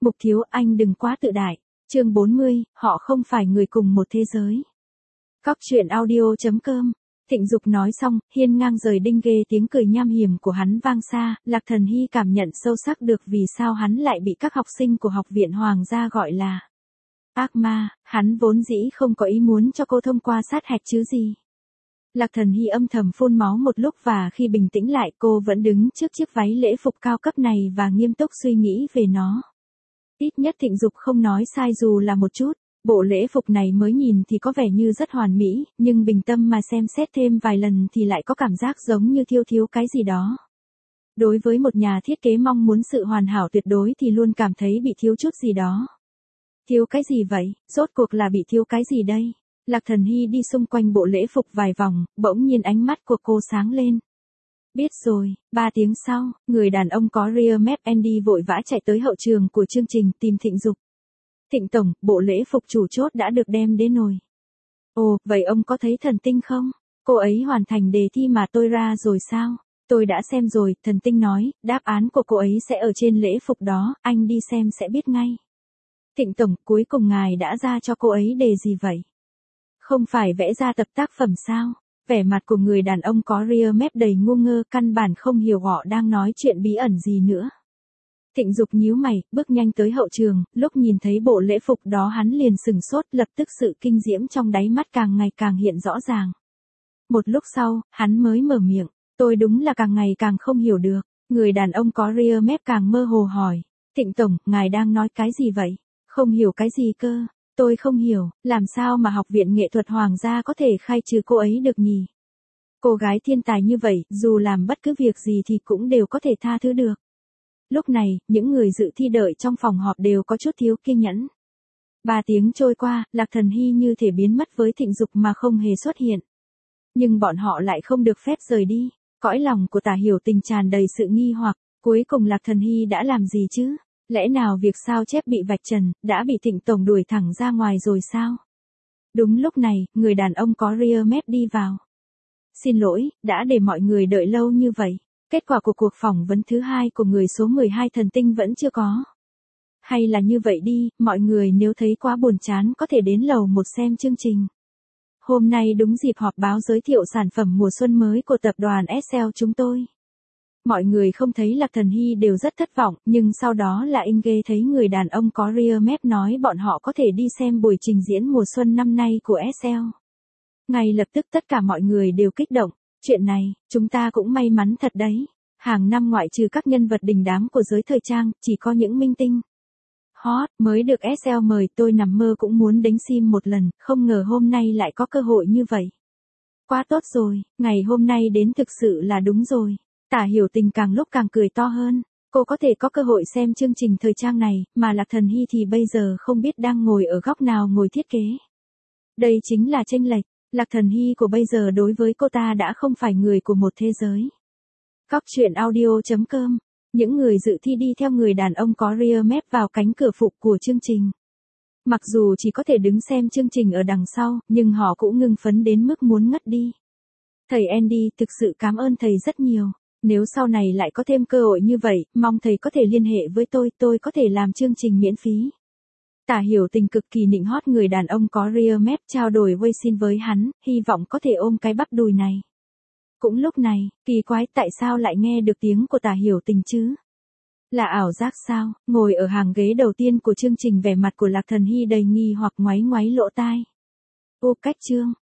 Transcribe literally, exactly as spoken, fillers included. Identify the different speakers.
Speaker 1: Mục Thiếu, anh đừng quá tự đại. Chương bốn mươi, họ không phải người cùng một thế giới. Cóc truyện audio chấm com. Thịnh Dục nói xong, hiên ngang rời đinh ghê tiếng cười nham hiểm của hắn vang xa, Lạc Thần Hy cảm nhận sâu sắc được vì sao hắn lại bị các học sinh của học viện Hoàng gia gọi là ác ma, hắn vốn dĩ không có ý muốn cho cô thông qua sát hạch chứ gì. Lạc Thần Hy âm thầm phun máu một lúc và khi bình tĩnh lại cô vẫn đứng trước chiếc váy lễ phục cao cấp này và nghiêm túc suy nghĩ về nó. Ít nhất Thịnh Dục không nói sai dù là một chút. Bộ lễ phục này mới nhìn thì có vẻ như rất hoàn mỹ, nhưng bình tâm mà xem xét thêm vài lần thì lại có cảm giác giống như thiếu thiếu cái gì đó. Đối với một nhà thiết kế mong muốn sự hoàn hảo tuyệt đối thì luôn cảm thấy bị thiếu chút gì đó. Thiếu cái gì vậy, rốt cuộc là bị thiếu cái gì đây? Lạc Thần Hy đi xung quanh bộ lễ phục vài vòng, bỗng nhiên ánh mắt của cô sáng lên. Biết rồi, ba tiếng sau, người đàn ông có rear map Andy vội vã chạy tới hậu trường của chương trình tìm Thịnh Dục. Thịnh tổng, bộ lễ phục chủ chốt đã được đem đến rồi. Ồ, vậy ông có thấy thần tinh không? Cô ấy hoàn thành đề thi mà tôi ra rồi sao? Tôi đã xem rồi, thần tinh nói, đáp án của cô ấy sẽ ở trên lễ phục đó, anh đi xem sẽ biết ngay. Thịnh tổng, cuối cùng ngài đã ra cho cô ấy đề gì vậy? Không phải vẽ ra tập tác phẩm sao? Vẻ mặt của người đàn ông có rear map đầy ngu ngơ, căn bản không hiểu họ đang nói chuyện bí ẩn gì nữa. Thịnh Dục nhíu mày, bước nhanh tới hậu trường, lúc nhìn thấy bộ lễ phục đó hắn liền sừng sốt, lập tức sự kinh diễm trong đáy mắt càng ngày càng hiện rõ ràng. Một lúc sau, hắn mới mở miệng, tôi đúng là càng ngày càng không hiểu được. Người đàn ông có rear map càng mơ hồ hỏi, Thịnh tổng, ngài đang nói cái gì vậy? Không hiểu cái gì cơ? Tôi không hiểu, làm sao mà học viện nghệ thuật Hoàng gia có thể khai trừ cô ấy được nhỉ? Cô gái thiên tài như vậy, dù làm bất cứ việc gì thì cũng đều có thể tha thứ được. Lúc này, những người dự thi đợi trong phòng họp đều có chút thiếu kiên nhẫn. Ba tiếng trôi qua, Lạc Thần Hy như thể biến mất với Thịnh Dục mà không hề xuất hiện. Nhưng bọn họ lại không được phép rời đi. Cõi lòng của Tả Hiểu Tình tràn đầy sự nghi hoặc, cuối cùng Lạc Thần Hy đã làm gì chứ? Lẽ nào việc sao chép bị vạch trần, đã bị Thịnh tổng đuổi thẳng ra ngoài rồi sao? Đúng lúc này, người đàn ông có rear map đi vào. Xin lỗi, đã để mọi người đợi lâu như vậy. Kết quả của cuộc phỏng vấn thứ hai của người số mười hai thần tinh vẫn chưa có. Hay là như vậy đi, mọi người nếu thấy quá buồn chán có thể đến lầu một xem chương trình. Hôm nay đúng dịp họp báo giới thiệu sản phẩm mùa xuân mới của tập đoàn ét lờ chúng tôi. Mọi người không thấy Lạc Thần Hy đều rất thất vọng, nhưng sau đó là Inge thấy người đàn ông có rear map nói bọn họ có thể đi xem buổi trình diễn mùa xuân năm nay của ét lờ. Ngay lập tức tất cả mọi người đều kích động. Chuyện này, chúng ta cũng may mắn thật đấy. Hàng năm ngoại trừ các nhân vật đình đám của giới thời trang, chỉ có những minh tinh hot mới được ét lờ mời, tôi nằm mơ cũng muốn đánh sim một lần, không ngờ hôm nay lại có cơ hội như vậy. Quá tốt rồi, ngày hôm nay đến thực sự là đúng rồi. Tả Hiểu Tình càng lúc càng cười to hơn. Cô có thể có cơ hội xem chương trình thời trang này, mà Lạc Thần Hy thì bây giờ không biết đang ngồi ở góc nào ngồi thiết kế. Đây chính là chênh lệch. Lạc Thần Hy của bây giờ đối với cô ta đã không phải người của một thế giới. Cóc truyện audio chấm com. Những người dự thi đi theo người đàn ông có rear map vào cánh cửa phụ của chương trình. Mặc dù chỉ có thể đứng xem chương trình ở đằng sau, nhưng họ cũng ngưng phấn đến mức muốn ngất đi. Thầy Andy, thực sự cảm ơn thầy rất nhiều. Nếu sau này lại có thêm cơ hội như vậy, mong thầy có thể liên hệ với tôi, tôi có thể làm chương trình miễn phí. Tả Hiểu Tình cực kỳ nịnh hót người đàn ông có rear map, trao đổi Weixin với hắn, hy vọng có thể ôm cái bắp đùi này. Cũng lúc này, kỳ quái, tại sao lại nghe được tiếng của Tả Hiểu Tình chứ? Là ảo giác sao? Ngồi ở hàng ghế đầu tiên của chương trình, vẻ mặt của Lạc Thần Hy đầy nghi hoặc ngoáy ngoáy lỗ tai. Ô cách chương,